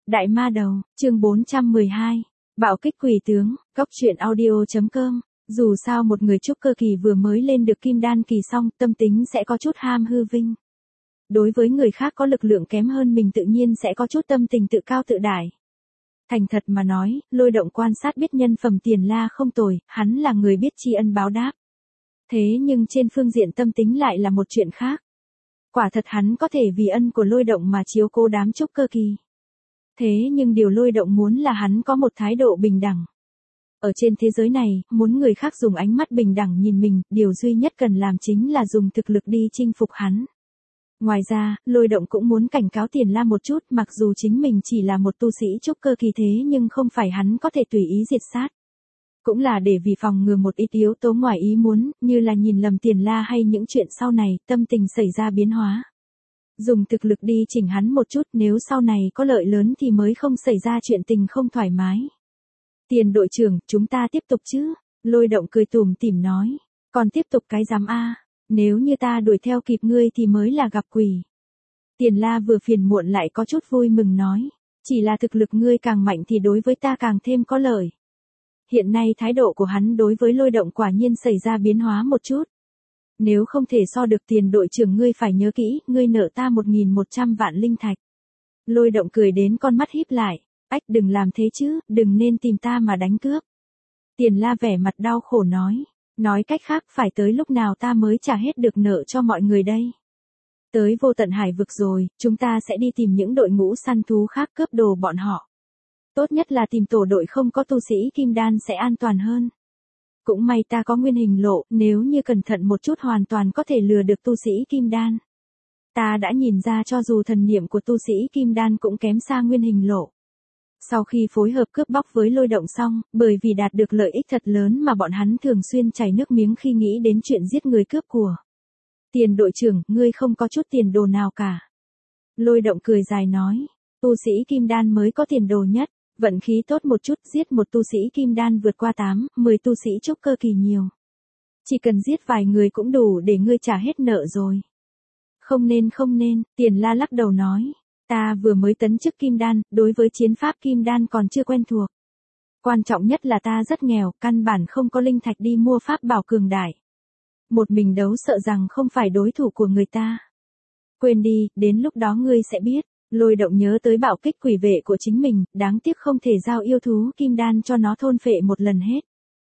Đại ma đầu, chương 412. Bạo kích quỷ tướng, Cóc truyện audio.com. Dù sao một người trúc cơ kỳ vừa mới lên được kim đan kỳ xong, tâm tính sẽ có chút ham hư vinh. Đối với người khác có lực lượng kém hơn mình tự nhiên sẽ có chút tâm tình tự cao tự đại. Thành thật mà nói, Lôi Động quan sát biết nhân phẩm Tiền La không tồi, hắn là người biết tri ân báo đáp. Thế nhưng trên phương diện tâm tính lại là một chuyện khác. Quả thật hắn có thể vì ân của Lôi Động mà chiếu cố đám trúc cơ kỳ. Thế nhưng điều Lôi Động muốn là hắn có một thái độ bình đẳng. Ở trên thế giới này, muốn người khác dùng ánh mắt bình đẳng nhìn mình, điều duy nhất cần làm chính là dùng thực lực đi chinh phục hắn. Ngoài ra, Lôi Động cũng muốn cảnh cáo Tiền La một chút, mặc dù chính mình chỉ là một tu sĩ trúc cơ kỳ thế nhưng không phải hắn có thể tùy ý diệt sát. Cũng là để vì phòng ngừa một ít yếu tố ngoài ý muốn, như là nhìn lầm Tiền La hay những chuyện sau này, tâm tình xảy ra biến hóa. Dùng thực lực đi chỉnh hắn một chút, nếu sau này có lợi lớn thì mới không xảy ra chuyện tình không thoải mái. Tiền đội trưởng, chúng ta tiếp tục chứ? Lôi Động cười tủm tỉm nói. Còn tiếp tục cái giám a? Nếu như ta đuổi theo kịp ngươi thì mới là gặp quỷ. Tiền La vừa phiền muộn lại có chút vui mừng nói. Chỉ là thực lực ngươi càng mạnh thì đối với ta càng thêm có lợi. Hiện nay thái độ của hắn đối với Lôi Động quả nhiên xảy ra biến hóa một chút. Nếu không thể so được Tiền đội trưởng ngươi phải nhớ kỹ, ngươi nợ ta 1.100 vạn linh thạch. Lôi Động cười đến con mắt híp lại. Ách, đừng làm thế chứ, đừng nên tìm ta mà đánh cướp. Tiền La vẻ mặt đau khổ nói. Nói cách khác phải tới lúc nào ta mới trả hết được nợ cho mọi người đây. Tới Vô Tận Hải vực rồi, chúng ta sẽ đi tìm những đội ngũ săn thú khác cướp đồ bọn họ. Tốt nhất là tìm tổ đội không có tu sĩ kim đan sẽ an toàn hơn. Cũng may ta có nguyên hình lộ, nếu như cẩn thận một chút hoàn toàn có thể lừa được tu sĩ kim đan. Ta đã nhìn ra cho dù thần niệm của tu sĩ kim đan cũng kém xa nguyên hình lộ. Sau khi phối hợp cướp bóc với Lôi Động xong, bởi vì đạt được lợi ích thật lớn mà bọn hắn thường xuyên chảy nước miếng khi nghĩ đến chuyện giết người cướp của. Tiền đội trưởng, ngươi không có chút tiền đồ nào cả. Lôi Động cười dài nói, tu sĩ kim đan mới có tiền đồ nhất, vận khí tốt một chút giết một tu sĩ kim đan vượt qua 8-10 tu sĩ trúc cơ kỳ nhiều. Chỉ cần giết vài người cũng đủ để ngươi trả hết nợ rồi. Không nên, Tiền La lắc đầu nói. Ta vừa mới tấn chức kim đan, đối với chiến pháp kim đan còn chưa quen thuộc. Quan trọng nhất là ta rất nghèo, căn bản không có linh thạch đi mua pháp bảo cường đại. Một mình đấu sợ rằng không phải đối thủ của người ta. Quên đi, đến lúc đó ngươi sẽ biết. Lôi Động nhớ tới bạo kích quỷ vệ của chính mình, đáng tiếc không thể giao yêu thú kim đan cho nó thôn phệ một lần hết.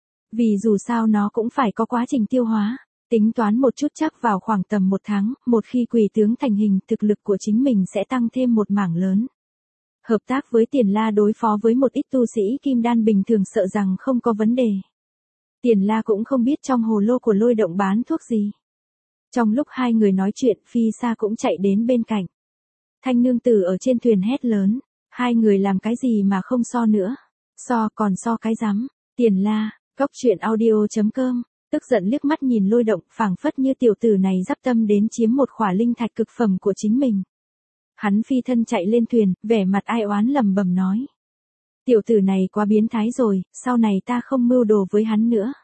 Vì dù sao nó cũng phải có quá trình tiêu hóa. Tính toán một chút chắc vào khoảng tầm 1 tháng, một khi quỷ tướng thành hình, thực lực của chính mình sẽ tăng thêm một mảng lớn. Hợp tác với Tiền La đối phó với một ít tu sĩ kim đan bình thường sợ rằng không có vấn đề. Tiền La cũng không biết trong hồ lô của Lôi Động bán thuốc gì. Trong lúc hai người nói chuyện, Phi Sa cũng chạy đến bên cạnh. Thanh nương tử ở trên thuyền hét lớn, hai người làm cái gì mà không so nữa. Còn so cái rắm. Tiền La, Cóc truyện audio.com. Tức giận liếc mắt nhìn Lôi Động, phảng phất như tiểu tử này dắp tâm đến chiếm một khỏa linh thạch cực phẩm của chính mình. Hắn phi thân chạy lên thuyền, vẻ mặt ai oán lẩm bẩm nói. Tiểu tử này quá biến thái rồi, sau này ta không mưu đồ với hắn nữa.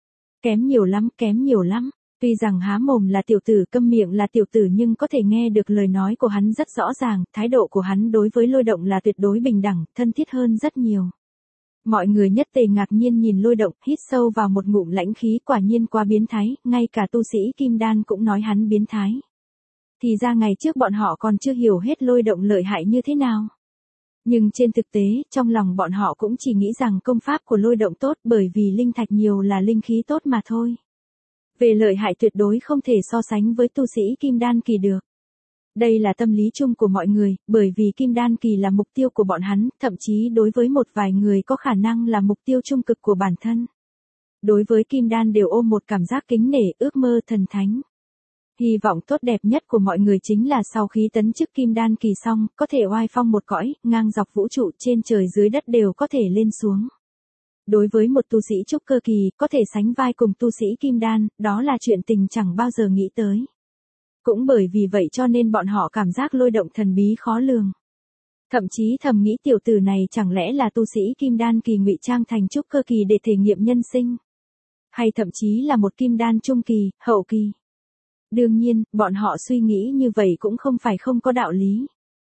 Kém nhiều lắm. Tuy rằng há mồm là tiểu tử câm miệng là tiểu tử nhưng có thể nghe được lời nói của hắn rất rõ ràng, thái độ của hắn đối với Lôi Động là tuyệt đối bình đẳng, thân thiết hơn rất nhiều. Mọi người nhất tề ngạc nhiên nhìn Lôi Động, hít sâu vào một ngụm lãnh khí, quả nhiên quá biến thái, ngay cả tu sĩ kim đan cũng nói hắn biến thái. Thì ra ngày trước bọn họ còn chưa hiểu hết Lôi Động lợi hại như thế nào. Nhưng trên thực tế, trong lòng bọn họ cũng chỉ nghĩ rằng công pháp của Lôi Động tốt bởi vì linh thạch nhiều là linh khí tốt mà thôi. Về lợi hại tuyệt đối không thể so sánh với tu sĩ kim đan kỳ được. Đây là tâm lý chung của mọi người, bởi vì kim đan kỳ là mục tiêu của bọn hắn, thậm chí đối với một vài người có khả năng là mục tiêu trung cực của bản thân. Đối với kim đan đều ôm một cảm giác kính nể, ước mơ thần thánh. Hy vọng tốt đẹp nhất của mọi người chính là sau khi tấn chức kim đan kỳ xong, có thể oai phong một cõi, ngang dọc vũ trụ trên trời dưới đất đều có thể lên xuống. Đối với một tu sĩ trúc cơ kỳ, có thể sánh vai cùng tu sĩ kim đan, đó là chuyện tình chẳng bao giờ nghĩ tới. Cũng bởi vì vậy cho nên bọn họ cảm giác Lôi Động thần bí khó lường. Thậm chí thầm nghĩ tiểu tử này chẳng lẽ là tu sĩ kim đan kỳ ngụy trang thành trúc cơ kỳ để thể nghiệm nhân sinh. Hay thậm chí là một kim đan trung kỳ, hậu kỳ. Đương nhiên, bọn họ suy nghĩ như vậy cũng không phải không có đạo lý.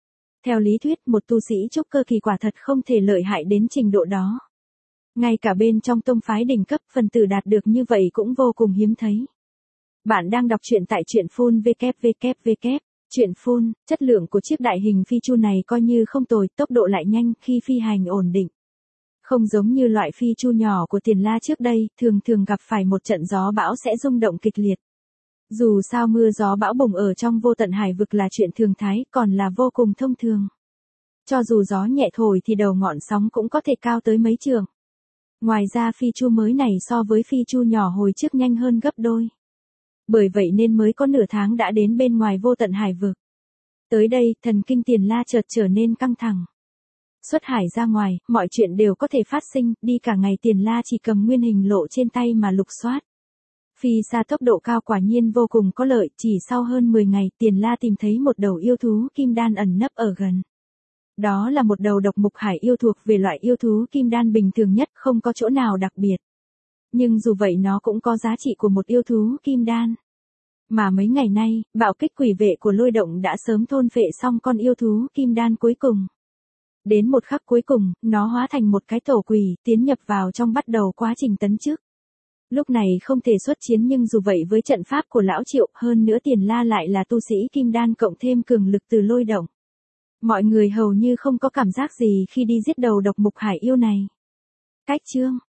Theo lý thuyết một tu sĩ trúc cơ kỳ quả thật không thể lợi hại đến trình độ đó. Ngay cả bên trong tông phái đỉnh cấp phần tử đạt được như vậy cũng vô cùng hiếm thấy. Bạn đang đọc truyện tại truyện phun www. Truyện phun, chất lượng của chiếc đại hình phi chu này coi như không tồi, tốc độ lại nhanh khi phi hành ổn định. Không giống như loại phi chu nhỏ của Tiền La trước đây, thường thường gặp phải một trận gió bão sẽ rung động kịch liệt. Dù sao mưa gió bão bùng ở trong vô tận hải vực là chuyện thường thái, còn là vô cùng thông thường. Cho dù gió nhẹ thổi thì đầu ngọn sóng cũng có thể cao tới mấy trượng. Ngoài ra phi chu mới này so với phi chu nhỏ hồi trước nhanh hơn gấp đôi. Bởi vậy nên mới có nửa tháng đã đến bên ngoài vô tận hải vực. Tới đây, thần kinh Tiền La chợt trở nên căng thẳng. Xuất hải ra ngoài, mọi chuyện đều có thể phát sinh, đi cả ngày Tiền La chỉ cầm nguyên hình lộ trên tay mà lục soát. Phi xa tốc độ cao quả nhiên vô cùng có lợi, chỉ sau hơn 10 ngày Tiền La tìm thấy một đầu yêu thú kim đan ẩn nấp ở gần. Đó là một đầu độc mục hải yêu thuộc về loại yêu thú kim đan bình thường nhất, không có chỗ nào đặc biệt. Nhưng dù vậy nó cũng có giá trị của một yêu thú kim đan. Mà mấy ngày nay, bạo kích quỷ vệ của lôi động đã sớm thôn phệ xong con yêu thú kim đan cuối cùng. Đến một khắc cuối cùng, nó hóa thành một cái tổ quỷ, tiến nhập vào trong bắt đầu quá trình tấn chức. Lúc này không thể xuất chiến nhưng dù vậy với trận pháp của lão Triệu, hơn nữa Tiền La lại là tu sĩ kim đan cộng thêm cường lực từ lôi động. Mọi người hầu như không có cảm giác gì khi đi giết đầu độc mục hải yêu này. Cách chương